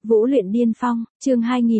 Vũ luyện điên phong, chương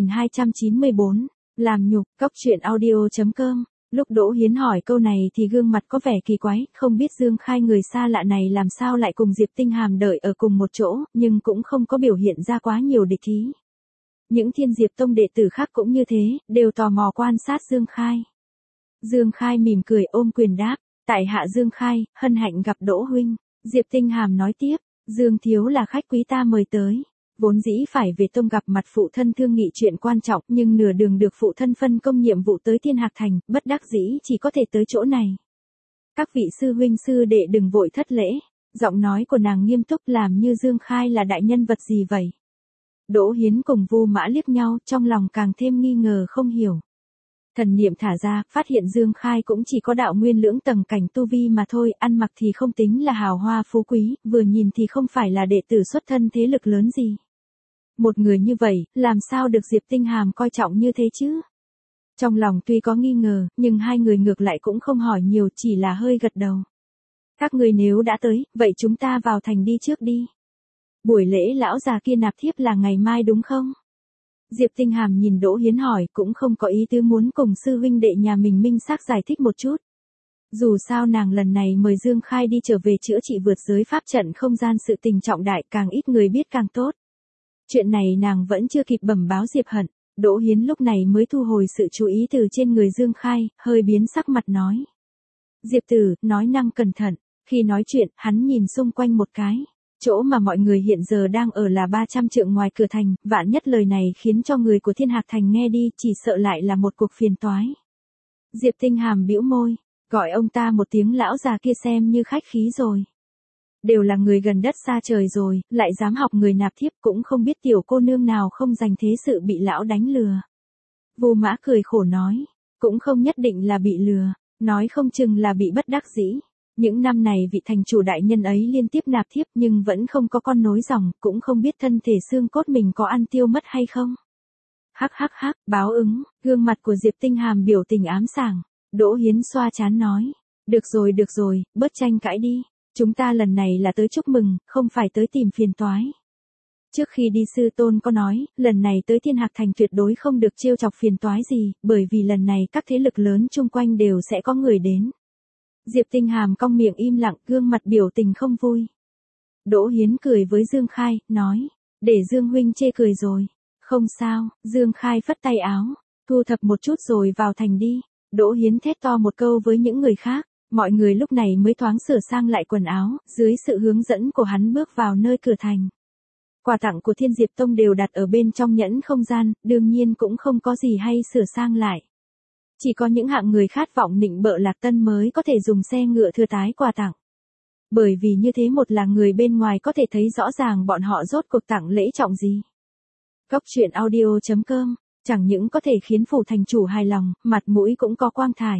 2294, làm nhục, cóc truyện audio.com. Lúc Đỗ Hiến hỏi câu này thì gương mặt có vẻ kỳ quái, không biết Dương Khai người xa lạ này làm sao lại cùng Diệp Tinh Hàm đợi ở cùng một chỗ, nhưng cũng không có biểu hiện ra quá nhiều địch ý. Những Thiên Diệp Tông đệ tử khác cũng như thế, đều tò mò quan sát Dương Khai. Dương Khai mỉm cười ôm quyền đáp, tại hạ Dương Khai, hân hạnh gặp Đỗ huynh. Diệp Tinh Hàm nói tiếp, Dương thiếu là khách quý ta mời tới. Vốn dĩ phải về tông gặp mặt phụ thân thương nghị chuyện quan trọng, nhưng nửa đường được phụ thân phân công nhiệm vụ tới Thiên Hạc Thành, bất đắc dĩ chỉ có thể tới chỗ này. Các vị sư huynh sư đệ đừng vội thất lễ. Giọng nói của nàng nghiêm túc làm như Dương Khai là đại nhân vật gì vậy. Đỗ Hiến cùng Vu Mã liếc nhau, trong lòng càng thêm nghi ngờ không hiểu. Thần niệm thả ra, phát hiện Dương Khai cũng chỉ có đạo nguyên lưỡng tầng cảnh tu vi mà thôi, ăn mặc thì không tính là hào hoa phú quý, vừa nhìn thì không phải là đệ tử xuất thân thế lực lớn gì. Một người như vậy, làm sao được Diệp Tinh Hàm coi trọng như thế chứ? Trong lòng tuy có nghi ngờ, nhưng hai người ngược lại cũng không hỏi nhiều, chỉ là hơi gật đầu. Các người nếu đã tới, vậy chúng ta vào thành đi trước đi. Buổi lễ lão già kia nạp thiếp là ngày mai đúng không? Diệp Tinh Hàm nhìn Đỗ Hiến hỏi, cũng không có ý tứ muốn cùng sư huynh đệ nhà mình minh xác giải thích một chút. Dù sao nàng lần này mời Dương Khai đi trở về chữa trị vượt giới pháp trận không gian sự tình trọng đại, càng ít người biết càng tốt. Chuyện này nàng vẫn chưa kịp bẩm báo Diệp Hận, Đỗ Hiến lúc này mới thu hồi sự chú ý từ trên người Dương Khai, hơi biến sắc mặt nói. Diệp tử, nói năng cẩn thận, khi nói chuyện, hắn nhìn xung quanh một cái. Chỗ mà mọi người hiện giờ đang ở là 300 trượng ngoài cửa thành, vạn nhất lời này khiến cho người của Thiên Hạc Thành nghe đi, chỉ sợ lại là một cuộc phiền toái. Diệp Tinh Hàm bĩu môi, gọi ông ta một tiếng lão già kia xem như khách khí rồi. Đều là người gần đất xa trời rồi, lại dám học người nạp thiếp, cũng không biết tiểu cô nương nào không dành thế sự bị lão đánh lừa. Vu Mã cười khổ nói, cũng không nhất định là bị lừa, nói không chừng là bị bất đắc dĩ. Những năm này vị thành chủ đại nhân ấy liên tiếp nạp thiếp nhưng vẫn không có con nối dòng, cũng không biết thân thể xương cốt mình có ăn tiêu mất hay không. Hắc hắc hắc, báo ứng, gương mặt của Diệp Tinh Hàm biểu tình ám sảng. Đỗ Hiến xoa trán nói, được rồi, bớt tranh cãi đi. Chúng ta lần này là tới chúc mừng, không phải tới tìm phiền toái. Trước khi đi sư tôn có nói, lần này tới Thiên Hạc Thành tuyệt đối không được trêu chọc phiền toái gì, bởi vì lần này các thế lực lớn chung quanh đều sẽ có người đến. Diệp Tinh Hàm cong miệng im lặng, gương mặt biểu tình không vui. Đỗ Hiến cười với Dương Khai, nói, để Dương huynh chê cười rồi. Không sao, Dương Khai phất tay áo, thu thập một chút rồi vào thành đi. Đỗ Hiến thét to một câu với những người khác. Mọi người lúc này mới thoáng sửa sang lại quần áo, dưới sự hướng dẫn của hắn bước vào nơi cửa thành. Quà tặng của Thiên Diệp Tông đều đặt ở bên trong nhẫn không gian, đương nhiên cũng không có gì hay sửa sang lại. Chỉ có những hạng người khát vọng nịnh bợ Lạc Tân mới có thể dùng xe ngựa thừa tái quà tặng. Bởi vì như thế một là người bên ngoài có thể thấy rõ ràng bọn họ rốt cuộc tặng lễ trọng gì. Cóc truyện audio.com, chẳng những có thể khiến phủ thành chủ hài lòng, mặt mũi cũng có quang thải.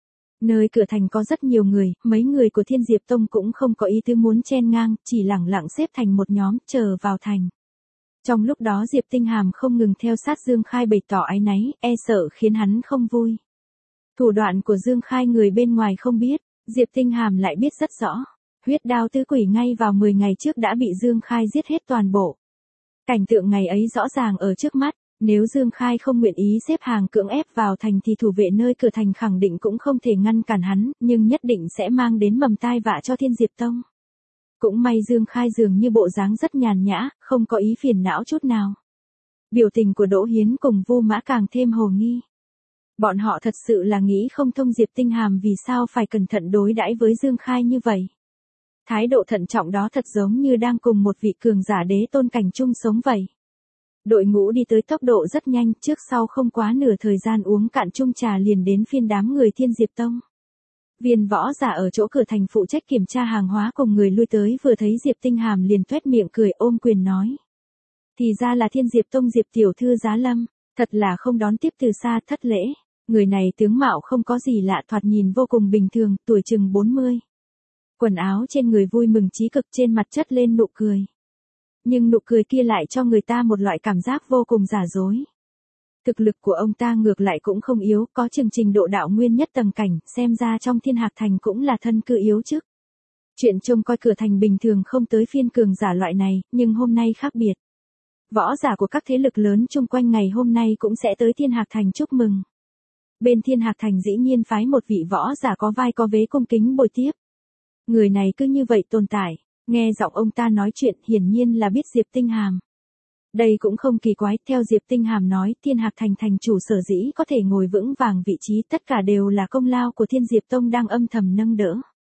Nơi cửa thành có rất nhiều người, mấy người của Thiên Diệp Tông cũng không có ý tứ muốn chen ngang, chỉ lẳng lặng xếp thành một nhóm, chờ vào thành. Trong lúc đó Diệp Tinh Hàm không ngừng theo sát Dương Khai bày tỏ áy náy, e sợ khiến hắn không vui. Thủ đoạn của Dương Khai người bên ngoài không biết, Diệp Tinh Hàm lại biết rất rõ. Huyết đao tứ quỷ ngay vào 10 ngày trước đã bị Dương Khai giết hết toàn bộ. Cảnh tượng ngày ấy rõ ràng ở trước mắt. Nếu Dương Khai không nguyện ý xếp hàng cưỡng ép vào thành thì thủ vệ nơi cửa thành khẳng định cũng không thể ngăn cản hắn, nhưng nhất định sẽ mang đến mầm tai vạ cho Thiên Diệp Tông. Cũng may Dương Khai dường như bộ dáng rất nhàn nhã, không có ý phiền não chút nào. Biểu tình của Đỗ Hiến cùng Vu Mã càng thêm hồ nghi. Bọn họ thật sự là nghĩ không thông Diệp Tinh Hàm vì sao phải cẩn thận đối đãi với Dương Khai như vậy. Thái độ thận trọng đó thật giống như đang cùng một vị cường giả đế tôn cảnh chung sống vậy. Đội ngũ đi tới tốc độ rất nhanh, trước sau không quá nửa thời gian uống cạn chung trà liền đến phiên đám người Thiên Diệp Tông. Viên võ giả ở chỗ cửa thành phụ trách kiểm tra hàng hóa cùng người lui tới vừa thấy Diệp Tinh Hàm liền toét miệng cười ôm quyền nói. Thì ra là Thiên Diệp Tông Diệp tiểu thư Giá Lâm, thật là không đón tiếp từ xa thất lễ. Người này tướng mạo không có gì lạ, thoạt nhìn vô cùng bình thường, tuổi chừng 40. Quần áo trên người vui mừng chí cực, trên mặt chất lên nụ cười. Nhưng nụ cười kia lại cho người ta một loại cảm giác vô cùng giả dối. Thực lực của ông ta ngược lại cũng không yếu, có trình độ đạo nguyên nhất tầng cảnh, xem ra trong Thiên Hạc Thành cũng là thân cư yếu chức. Chuyện trông coi cửa thành bình thường không tới phiên cường giả loại này, nhưng hôm nay khác biệt. Võ giả của các thế lực lớn chung quanh ngày hôm nay cũng sẽ tới Thiên Hạc Thành chúc mừng. Bên Thiên Hạc Thành dĩ nhiên phái một vị võ giả có vai có vế cung kính bồi tiếp. Người này cứ như vậy tồn tại, nghe giọng ông ta nói chuyện hiển nhiên là biết Diệp Tinh Hàm. Đây cũng không kỳ quái, theo Diệp Tinh Hàm nói, Thiên Hạc Thành thành chủ sở dĩ có thể ngồi vững vàng vị trí tất cả đều là công lao của Thiên Diệp Tông đang âm thầm nâng đỡ.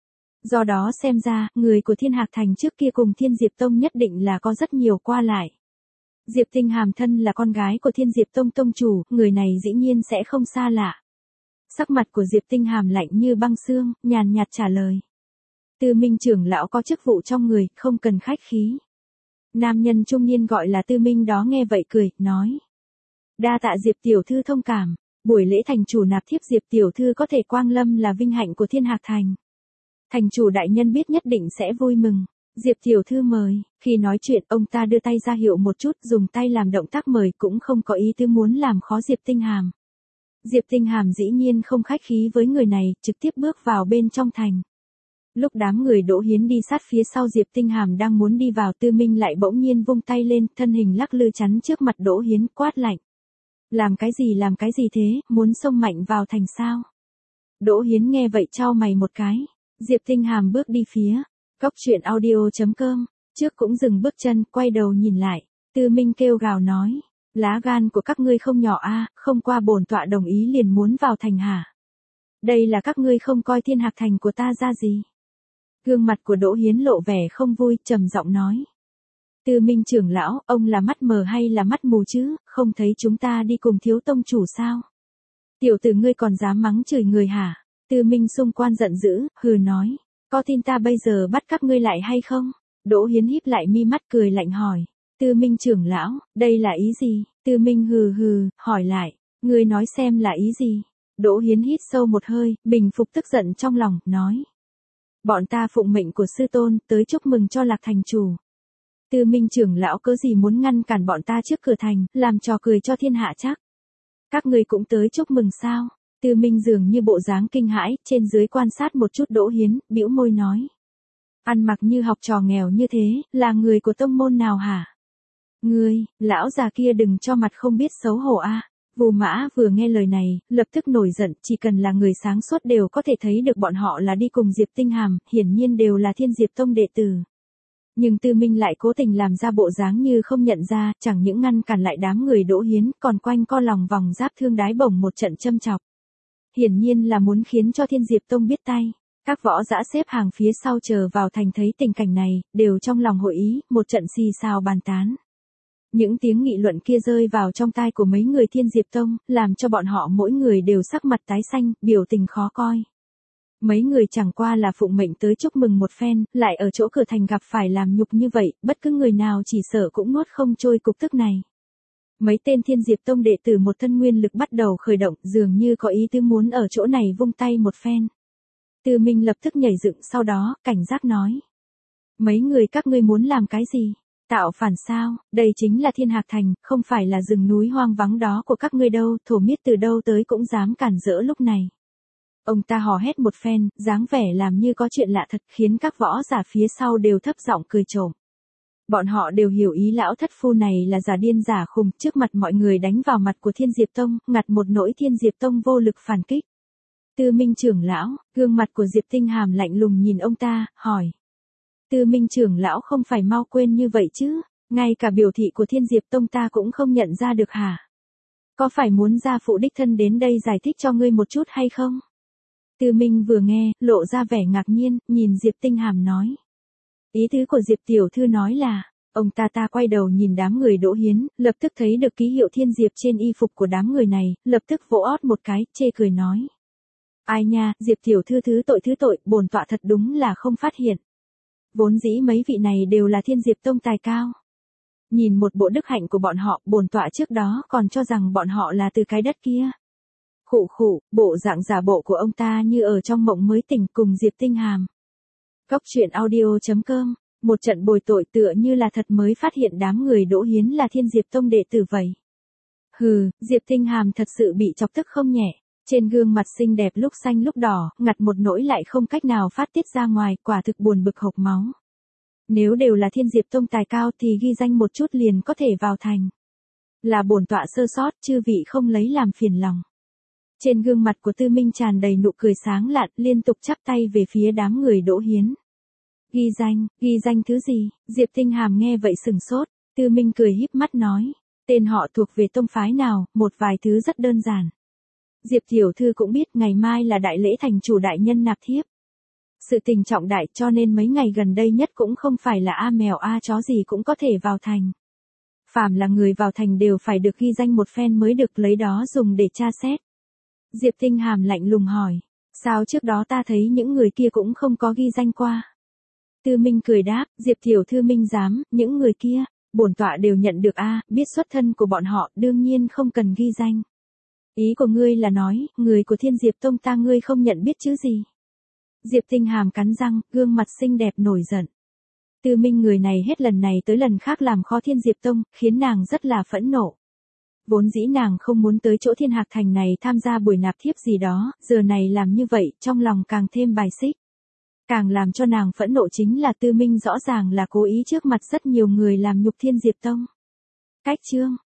Do đó xem ra, người của Thiên Hạc Thành trước kia cùng Thiên Diệp Tông nhất định là có rất nhiều qua lại. Diệp Tinh Hàm thân là con gái của Thiên Diệp Tông tông chủ, người này dĩ nhiên sẽ không xa lạ. Sắc mặt của Diệp Tinh Hàm lạnh như băng xương, nhàn nhạt trả lời. Tư Minh trưởng lão có chức vụ trong người, không cần khách khí. Nam nhân trung niên gọi là Tư Minh đó nghe vậy cười, nói. Đa tạ Diệp tiểu thư thông cảm, buổi lễ thành chủ nạp thiếp Diệp tiểu thư có thể quang lâm là vinh hạnh của Thiên Hạc Thành. Thành chủ đại nhân biết nhất định sẽ vui mừng. Diệp tiểu thư mời, khi nói chuyện ông ta đưa tay ra hiệu một chút, dùng tay làm động tác mời, cũng không có ý tứ muốn làm khó Diệp Tinh Hàm. Diệp Tinh Hàm dĩ nhiên không khách khí với người này, trực tiếp bước vào bên trong thành. Lúc đám người Đỗ Hiến đi sát phía sau Diệp Tinh Hàm đang muốn đi vào, Tư Minh lại bỗng nhiên vung tay lên, thân hình lắc lư chắn trước mặt Đỗ Hiến, quát lạnh. Làm cái gì thế, muốn xông mạnh vào thành sao? Đỗ Hiến nghe vậy chau mày một cái. Diệp Tinh Hàm bước đi phía Cốc Truyện Audio.com, trước cũng dừng bước chân, quay đầu nhìn lại. Tư Minh kêu gào nói, lá gan của các ngươi không nhỏ a, không qua bổn tọa đồng ý liền muốn vào thành hả? Đây là các ngươi không coi Thiên Hạc Thành của ta ra gì? Gương mặt của Đỗ Hiến lộ vẻ không vui, trầm giọng nói. Tư Minh trưởng lão, ông là mắt mờ hay là mắt mù chứ, không thấy chúng ta đi cùng thiếu tông chủ sao? Tiểu tử ngươi còn dám mắng chửi người hả? Tư Minh xung quan giận dữ, hừ nói. Có tin ta bây giờ bắt các ngươi lại hay không? Đỗ Hiến híp lại mi mắt cười lạnh hỏi. Tư Minh trưởng lão, đây là ý gì? Tư Minh hừ hừ, hỏi lại. Ngươi nói xem là ý gì? Đỗ Hiến hít sâu một hơi, bình phục tức giận trong lòng, nói. Bọn ta phụng mệnh của sư tôn, tới chúc mừng cho Lạc thành chủ. Tư Minh trưởng lão cớ gì muốn ngăn cản bọn ta trước cửa thành, làm trò cười cho thiên hạ chắc? Các ngươi cũng tới chúc mừng sao? Tư Minh dường như bộ dáng kinh hãi, trên dưới quan sát một chút Đỗ Hiến, bĩu môi nói. Ăn mặc như học trò nghèo như thế, là người của tông môn nào hả? Ngươi, lão già kia đừng cho mặt không biết xấu hổ a. Vù Mã vừa nghe lời này, lập tức nổi giận, chỉ cần là người sáng suốt đều có thể thấy được bọn họ là đi cùng Diệp Tinh Hàm, hiển nhiên đều là Thiên Diệp Tông đệ tử. Nhưng Tư Minh lại cố tình làm ra bộ dáng như không nhận ra, chẳng những ngăn cản lại đám người Đỗ Hiến, còn quanh co lòng vòng giáp thương đái bổng một trận châm chọc. Hiển nhiên là muốn khiến cho Thiên Diệp Tông biết tay. Các võ dã xếp hàng phía sau chờ vào thành thấy tình cảnh này, đều trong lòng hội ý, một trận xì xào bàn tán. Những tiếng nghị luận kia rơi vào trong tai của mấy người Thiên Diệp Tông, làm cho bọn họ mỗi người đều sắc mặt tái xanh, biểu tình khó coi. Mấy người chẳng qua là phụng mệnh tới chúc mừng một phen, lại ở chỗ cửa thành gặp phải làm nhục như vậy, bất cứ người nào chỉ sợ cũng nuốt không trôi cục tức này. Mấy tên Thiên Diệp Tông đệ tử một thân nguyên lực bắt đầu khởi động, dường như có ý tứ muốn ở chỗ này vung tay một phen. Tư Minh lập tức nhảy dựng, sau đó, cảnh giác nói. Mấy người các ngươi muốn làm cái gì? Tạo phản sao? Đây chính là Thiên Hạc Thành, không phải là rừng núi hoang vắng đó của các ngươi đâu, thổ miết từ đâu tới cũng dám cản rỡ lúc này. Ông ta hò hét một phen, dáng vẻ làm như có chuyện lạ thật, khiến các võ giả phía sau đều thấp giọng cười trộm. Bọn họ đều hiểu ý lão thất phu này là giả điên giả khùng, trước mặt mọi người đánh vào mặt của Thiên Diệp Tông, ngặt một nỗi Thiên Diệp Tông vô lực phản kích. Tư Minh trưởng lão, gương mặt của Diệp Tinh Hàm lạnh lùng nhìn ông ta, hỏi. Tư Minh trưởng lão không phải mau quên như vậy chứ, ngay cả biểu thị của Thiên Diệp Tông ta cũng không nhận ra được hả? Có phải muốn gia phụ đích thân đến đây giải thích cho ngươi một chút hay không? Tư Minh vừa nghe, lộ ra vẻ ngạc nhiên, nhìn Diệp Tinh Hàm nói. Ý tứ của Diệp tiểu thư nói là, ông ta quay đầu nhìn đám người Đỗ Hiến, lập tức thấy được ký hiệu Thiên Diệp trên y phục của đám người này, lập tức vỗ ót một cái, chê cười nói. Ai nha, Diệp tiểu thư thứ tội, bổn tọa thật đúng là không phát hiện. Vốn dĩ mấy vị này đều là Thiên Diệp Tông tài cao. Nhìn một bộ đức hạnh của bọn họ, bổn tọa trước đó còn cho rằng bọn họ là từ cái đất kia. Khụ, bộ dạng giả bộ của ông ta như ở trong mộng mới tỉnh cùng Diệp Tinh Hàm. Cốc Truyện Audio.com, một trận bồi tội tựa như là thật mới phát hiện đám người Đỗ Hiến là Thiên Diệp Tông đệ tử vậy. Hừ, Diệp Tinh Hàm thật sự bị chọc tức không nhẹ. Trên gương mặt xinh đẹp lúc xanh lúc đỏ, ngặt một nỗi lại không cách nào phát tiết ra ngoài, quả thực buồn bực hộc máu. Nếu đều là Thiên Diệp Tông tài cao thì ghi danh một chút liền có thể vào thành. Là bổn tọa sơ sót, chư vị không lấy làm phiền lòng. Trên gương mặt của Tư Minh tràn đầy nụ cười sáng lạn, liên tục chắp tay về phía đám người Đỗ Hiến. Ghi danh thứ gì? Diệp Tinh Hàm nghe vậy sừng sốt, Tư Minh cười híp mắt nói, tên họ thuộc về tông phái nào, một vài thứ rất đơn giản. Diệp tiểu thư cũng biết ngày mai là đại lễ thành chủ đại nhân nạp thiếp. Sự tình trọng đại cho nên mấy ngày gần đây nhất cũng không phải là a mèo a chó gì cũng có thể vào thành. Phàm là người vào thành đều phải được ghi danh một phen mới được lấy đó dùng để tra xét. Diệp Tinh Hàm lạnh lùng hỏi, sao trước đó ta thấy những người kia cũng không có ghi danh qua? Tư Minh cười đáp, Diệp tiểu thư minh giám, những người kia, bổn tọa đều nhận được biết xuất thân của bọn họ, đương nhiên không cần ghi danh. Ý của ngươi là nói, người của Thiên Diệp Tông ta ngươi không nhận biết chứ gì? Diệp Tinh Hàm cắn răng, gương mặt xinh đẹp nổi giận. Tư Minh người này hết lần này tới lần khác làm khó Thiên Diệp Tông, khiến nàng rất là phẫn nộ. Vốn dĩ nàng không muốn tới chỗ Thiên Hạc Thành này tham gia buổi nạp thiếp gì đó, giờ này làm như vậy, trong lòng càng thêm bài xích. Càng làm cho nàng phẫn nộ chính là Tư Minh rõ ràng là cố ý trước mặt rất nhiều người làm nhục Thiên Diệp Tông. Cách chương